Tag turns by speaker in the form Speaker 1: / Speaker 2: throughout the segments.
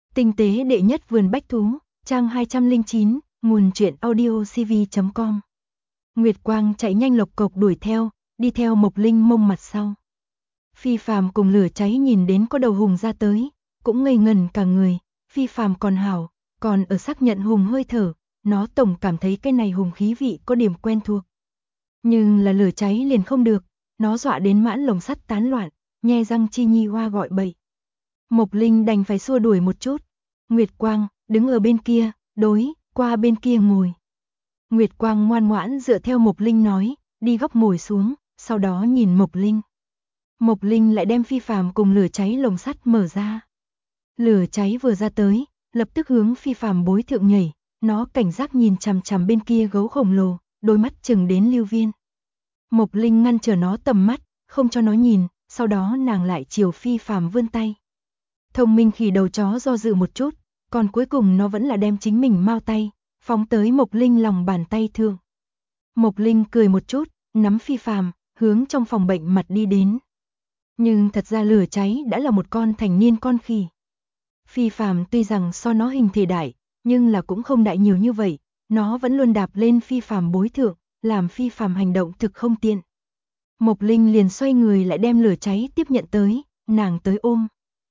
Speaker 1: Tinh tế đệ nhất vườn bách thú, trang 209, nguồn truyện audiocv.com. Nguyệt Quang chạy nhanh lộc cộc đuổi theo, đi theo Mộc Linh mông mặt sau. Phi Phàm cùng Lửa Cháy nhìn đến có đầu hùng ra tới, cũng ngây ngẩn cả người. Phi Phàm còn hảo, còn ở xác nhận hùng hơi thở, nó tổng cảm thấy cái này hùng khí vị có điểm quen thuộc. Nhưng là Lửa Cháy liền không được, nó dọa đến mãn lồng sắt tán loạn, nhe răng chi nhi hoa gọi bậy. Mộc Linh đành phải xua đuổi một chút. Nguyệt Quang đứng ở bên kia, đối qua bên kia ngồi. Nguyệt Quang ngoan ngoãn dựa theo Mộc Linh nói, đi góc ngồi xuống, sau đó nhìn Mộc Linh. Mộc Linh lại đem Phi Phàm cùng Lửa Cháy lồng sắt mở ra. Lửa Cháy vừa ra tới, lập tức hướng Phi Phàm bối thượng nhảy, nó cảnh giác nhìn chằm chằm bên kia gấu khổng lồ, đôi mắt chừng đến lưu viên. Mộc Linh ngăn trở nó tầm mắt, không cho nó nhìn, sau đó nàng lại chiều Phi Phàm vươn tay. Thông minh khỉ đầu chó do dự một chút, còn cuối cùng nó vẫn là đem chính mình mao tay, phóng tới Mộc Linh lòng bàn tay thượng. Mộc Linh cười một chút, nắm Phi Phàm, hướng trong phòng bệnh mặt đi đến. Nhưng thật ra Lửa Cháy đã là một con thành niên con khỉ. Phi Phàm tuy rằng so nó hình thể đại, nhưng là cũng không đại nhiều như vậy, nó vẫn luôn đạp lên Phi Phàm bối thượng, làm Phi Phàm hành động thực không tiện. Mộc Linh liền xoay người lại đem Lửa Cháy tiếp nhận tới, nàng tới ôm.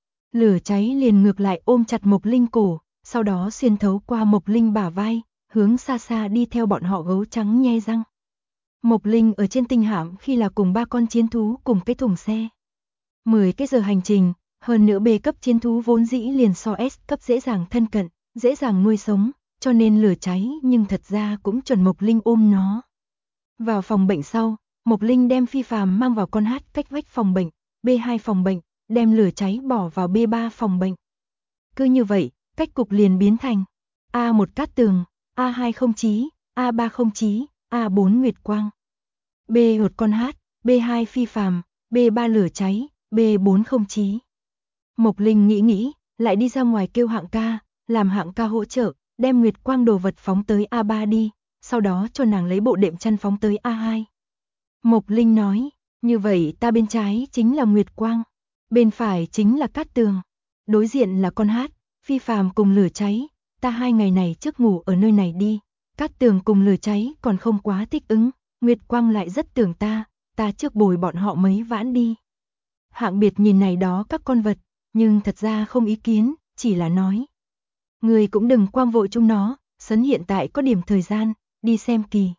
Speaker 1: Lửa Cháy liền ngược lại ôm chặt Mộc Linh cổ, sau đó xuyên thấu qua Mộc Linh bả vai, hướng xa xa đi theo bọn họ gấu trắng nhe răng. Mộc Linh ở trên tinh hạm khi là cùng 3 con chiến thú cùng cái thùng xe. 10 cái giờ hành trình, hơn nữa B cấp chiến thú vốn dĩ liền so S cấp dễ dàng thân cận, dễ dàng nuôi sống, cho nên Lửa Cháy nhưng thật ra cũng chuẩn Mộc Linh ôm nó. Vào phòng bệnh sau, Mộc Linh đem Phi Phàm mang vào con hát cách vách phòng bệnh, B2 phòng bệnh, đem Lửa Cháy bỏ vào B3 phòng bệnh. Cứ như vậy, cách cục liền biến thành A1 Cát Tường, A2 Không Chí, A3 Không Chí, A4 Nguyệt Quang. B1 con hát, B2 Phi Phàm, B3 Lửa Cháy, B4 Không Chí. Mộc Linh nghĩ, lại đi ra ngoài kêu Hạng ca, làm Hạng ca hỗ trợ, đem Nguyệt Quang đồ vật phóng tới A3 đi, sau đó cho nàng lấy bộ đệm chăn phóng tới A2. Mộc Linh nói, như vậy ta bên trái chính là Nguyệt Quang, bên phải chính là Cát Tường, đối diện là con hát, Phi Phàm cùng Lửa Cháy, ta 2 ngày này trước ngủ ở nơi này đi. Cát Tường cùng Lửa Cháy còn không quá thích ứng, Nguyệt Quang lại rất tưởng ta trước bồi bọn họ mấy vãn đi. Hạng Biệt nhìn này đó các con vật, nhưng thật ra không ý kiến, chỉ là nói. Người cũng đừng quang vội chúng nó, sấn hiện tại có điểm thời gian, đi xem kỳ.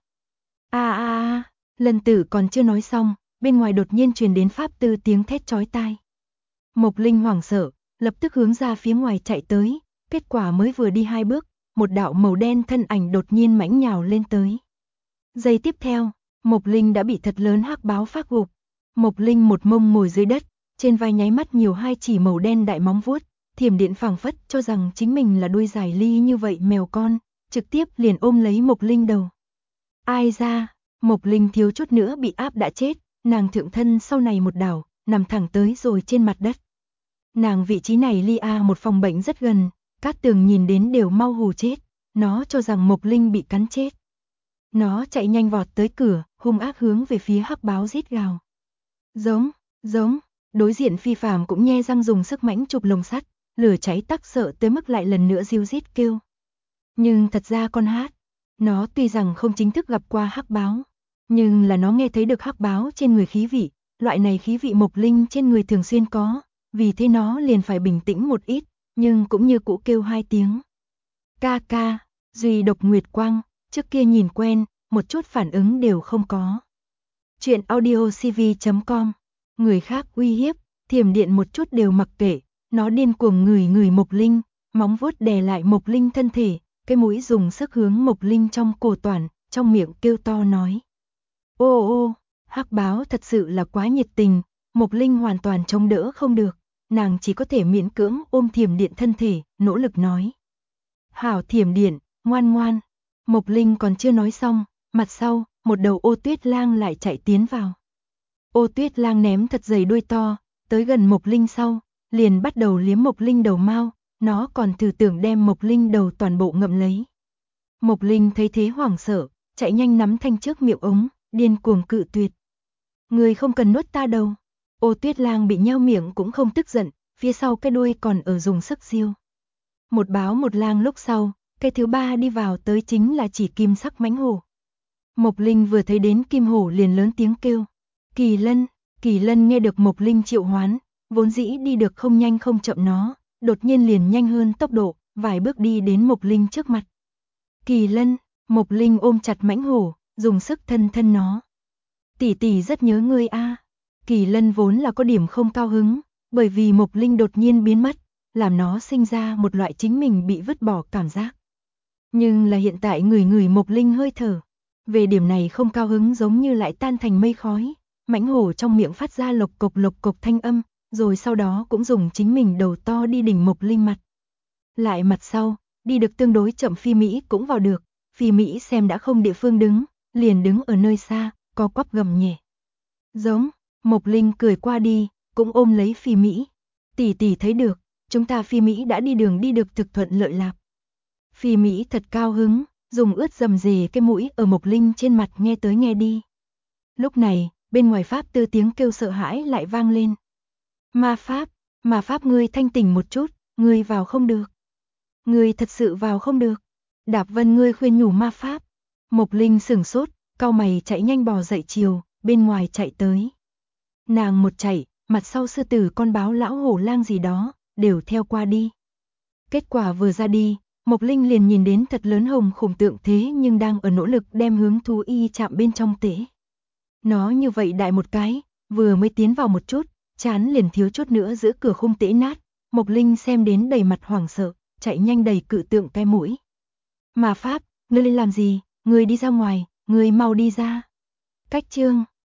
Speaker 1: Lần Tử còn chưa nói xong, bên ngoài đột nhiên truyền đến Pháp Tư tiếng thét chói tai. Mộc Linh hoảng sợ, lập tức hướng ra phía ngoài chạy tới, kết quả mới vừa đi 2 bước, một đạo màu đen thân ảnh đột nhiên mãnh nhào lên tới. Giây tiếp theo, Mộc Linh đã bị thật lớn hắc báo phát gục. Mộc Linh một mông ngồi dưới đất, trên vai nháy mắt nhiều 2 chỉ màu đen đại móng vuốt, thiểm điện phảng phất cho rằng chính mình là đuôi dài ly như vậy mèo con, trực tiếp liền ôm lấy Mộc Linh đầu. Ai ra, Mộc Linh thiếu chút nữa bị áp đã chết, nàng thượng thân sau này một đảo, nằm thẳng tới rồi trên mặt đất. Nàng vị trí này ly A1 phòng bệnh rất gần, Cát Tường nhìn đến đều mau hù chết, nó cho rằng Mộc Linh bị cắn chết. Nó chạy nhanh vọt tới cửa, hung ác hướng về phía hắc báo rít gào. Giống, đối diện Phi Phàm cũng nhe răng dùng sức mãnh chụp lồng sắt, Lửa Cháy tắc sợ tới mức lại lần nữa ríu rít kêu. Nhưng thật ra con hát, nó tuy rằng không chính thức gặp qua hắc báo, nhưng là nó nghe thấy được hắc báo trên người khí vị, loại này khí vị Mộc Linh trên người thường xuyên có, vì thế nó liền phải bình tĩnh một ít, nhưng cũng như cũ kêu 2 tiếng. Ca, duy độc Nguyệt Quang, trước kia nhìn quen, một chút phản ứng đều không có. Chuyện audiocv.com, người khác uy hiếp, thiểm điện một chút đều mặc kệ, nó điên cuồng ngửi Mộc Linh, móng vuốt đè lại Mộc Linh thân thể, cái mũi dùng sức hướng Mộc Linh trong cổ toàn, trong miệng kêu to nói. Ô, hắc báo thật sự là quá nhiệt tình, Mộc Linh hoàn toàn chống đỡ không được, nàng chỉ có thể miễn cưỡng ôm thiểm điện thân thể, nỗ lực nói. Hảo thiểm điện, ngoan. Mộc Linh còn chưa nói xong, mặt sau, một đầu Ô Tuyết Lang lại chạy tiến vào. Ô Tuyết Lang ném thật dày đuôi to, tới gần Mộc Linh sau, liền bắt đầu liếm Mộc Linh đầu mao, nó còn thử tưởng đem Mộc Linh đầu toàn bộ ngậm lấy. Mộc Linh thấy thế hoảng sợ, chạy nhanh nắm thanh trước miệng ống, điên cuồng cự tuyệt. Người không cần nuốt ta đâu. Ô Tuyết Lang bị nheo miệng cũng không tức giận, phía sau cái đuôi còn ở dùng sức riêu. Một báo một lang lúc sau, cái thứ ba đi vào tới chính là chỉ kim sắc mãnh hổ. Mộc Linh vừa thấy đến kim hổ liền lớn tiếng kêu. Kỳ Lân, Kỳ Lân nghe được Mộc Linh triệu hoán, vốn dĩ đi được không nhanh không chậm nó, đột nhiên liền nhanh hơn tốc độ, vài bước đi đến Mộc Linh trước mặt. Kỳ Lân, Mộc Linh ôm chặt mãnh hổ, dùng sức thân thân nó. Tỷ tỷ rất nhớ ngươi a. Kỳ Lân vốn là có điểm không cao hứng, bởi vì Mộc Linh đột nhiên biến mất, làm nó sinh ra một loại chính mình bị vứt bỏ cảm giác. Nhưng là hiện tại người Mộc Linh hơi thở, về điểm này không cao hứng giống như lại tan thành mây khói, mãnh hổ trong miệng phát ra lộc cộc thanh âm, rồi sau đó cũng dùng chính mình đầu to đi đỉnh Mộc Linh mặt. Lại mặt sau, đi được tương đối chậm Phi Mỹ cũng vào được, Phi Mỹ xem đã không địa phương đứng, liền đứng ở nơi xa, co quắp gầm nhẹ. Giống, Mộc Linh cười qua đi, cũng ôm lấy Phi Mỹ. Tỷ tỷ thấy được, chúng ta Phi Mỹ đã đi đường đi được thực thuận lợi lạc. Phi Mỹ thật cao hứng, dùng ướt dầm dề cái mũi ở Mộc Linh trên mặt nghe tới nghe đi. Lúc này, bên ngoài Pháp Tư tiếng kêu sợ hãi lại vang lên. Ma Pháp ngươi thanh tỉnh một chút, ngươi vào không được. Ngươi thật sự vào không được. Đạp Vân ngươi khuyên nhủ Ma Pháp. Mộc Linh sửng sốt, cau mày chạy nhanh bò dậy chiều, bên ngoài chạy tới. Nàng một chạy, mặt sau sư tử con báo lão hổ lang gì đó, đều theo qua đi. Kết quả vừa ra đi, Mộc Linh liền nhìn đến thật lớn hồng khủng tượng thế nhưng đang ở nỗ lực đem hướng thú y chạm bên trong tễ. Nó như vậy đại một cái, vừa mới tiến vào một chút, chán liền thiếu chút nữa giữa cửa khung tễ nát. Mộc Linh xem đến đầy mặt hoảng sợ, chạy nhanh đầy cự tượng cái mũi. Ma Pháp, ngươi lên làm gì, ngươi đi ra ngoài, ngươi mau đi ra. Cách chương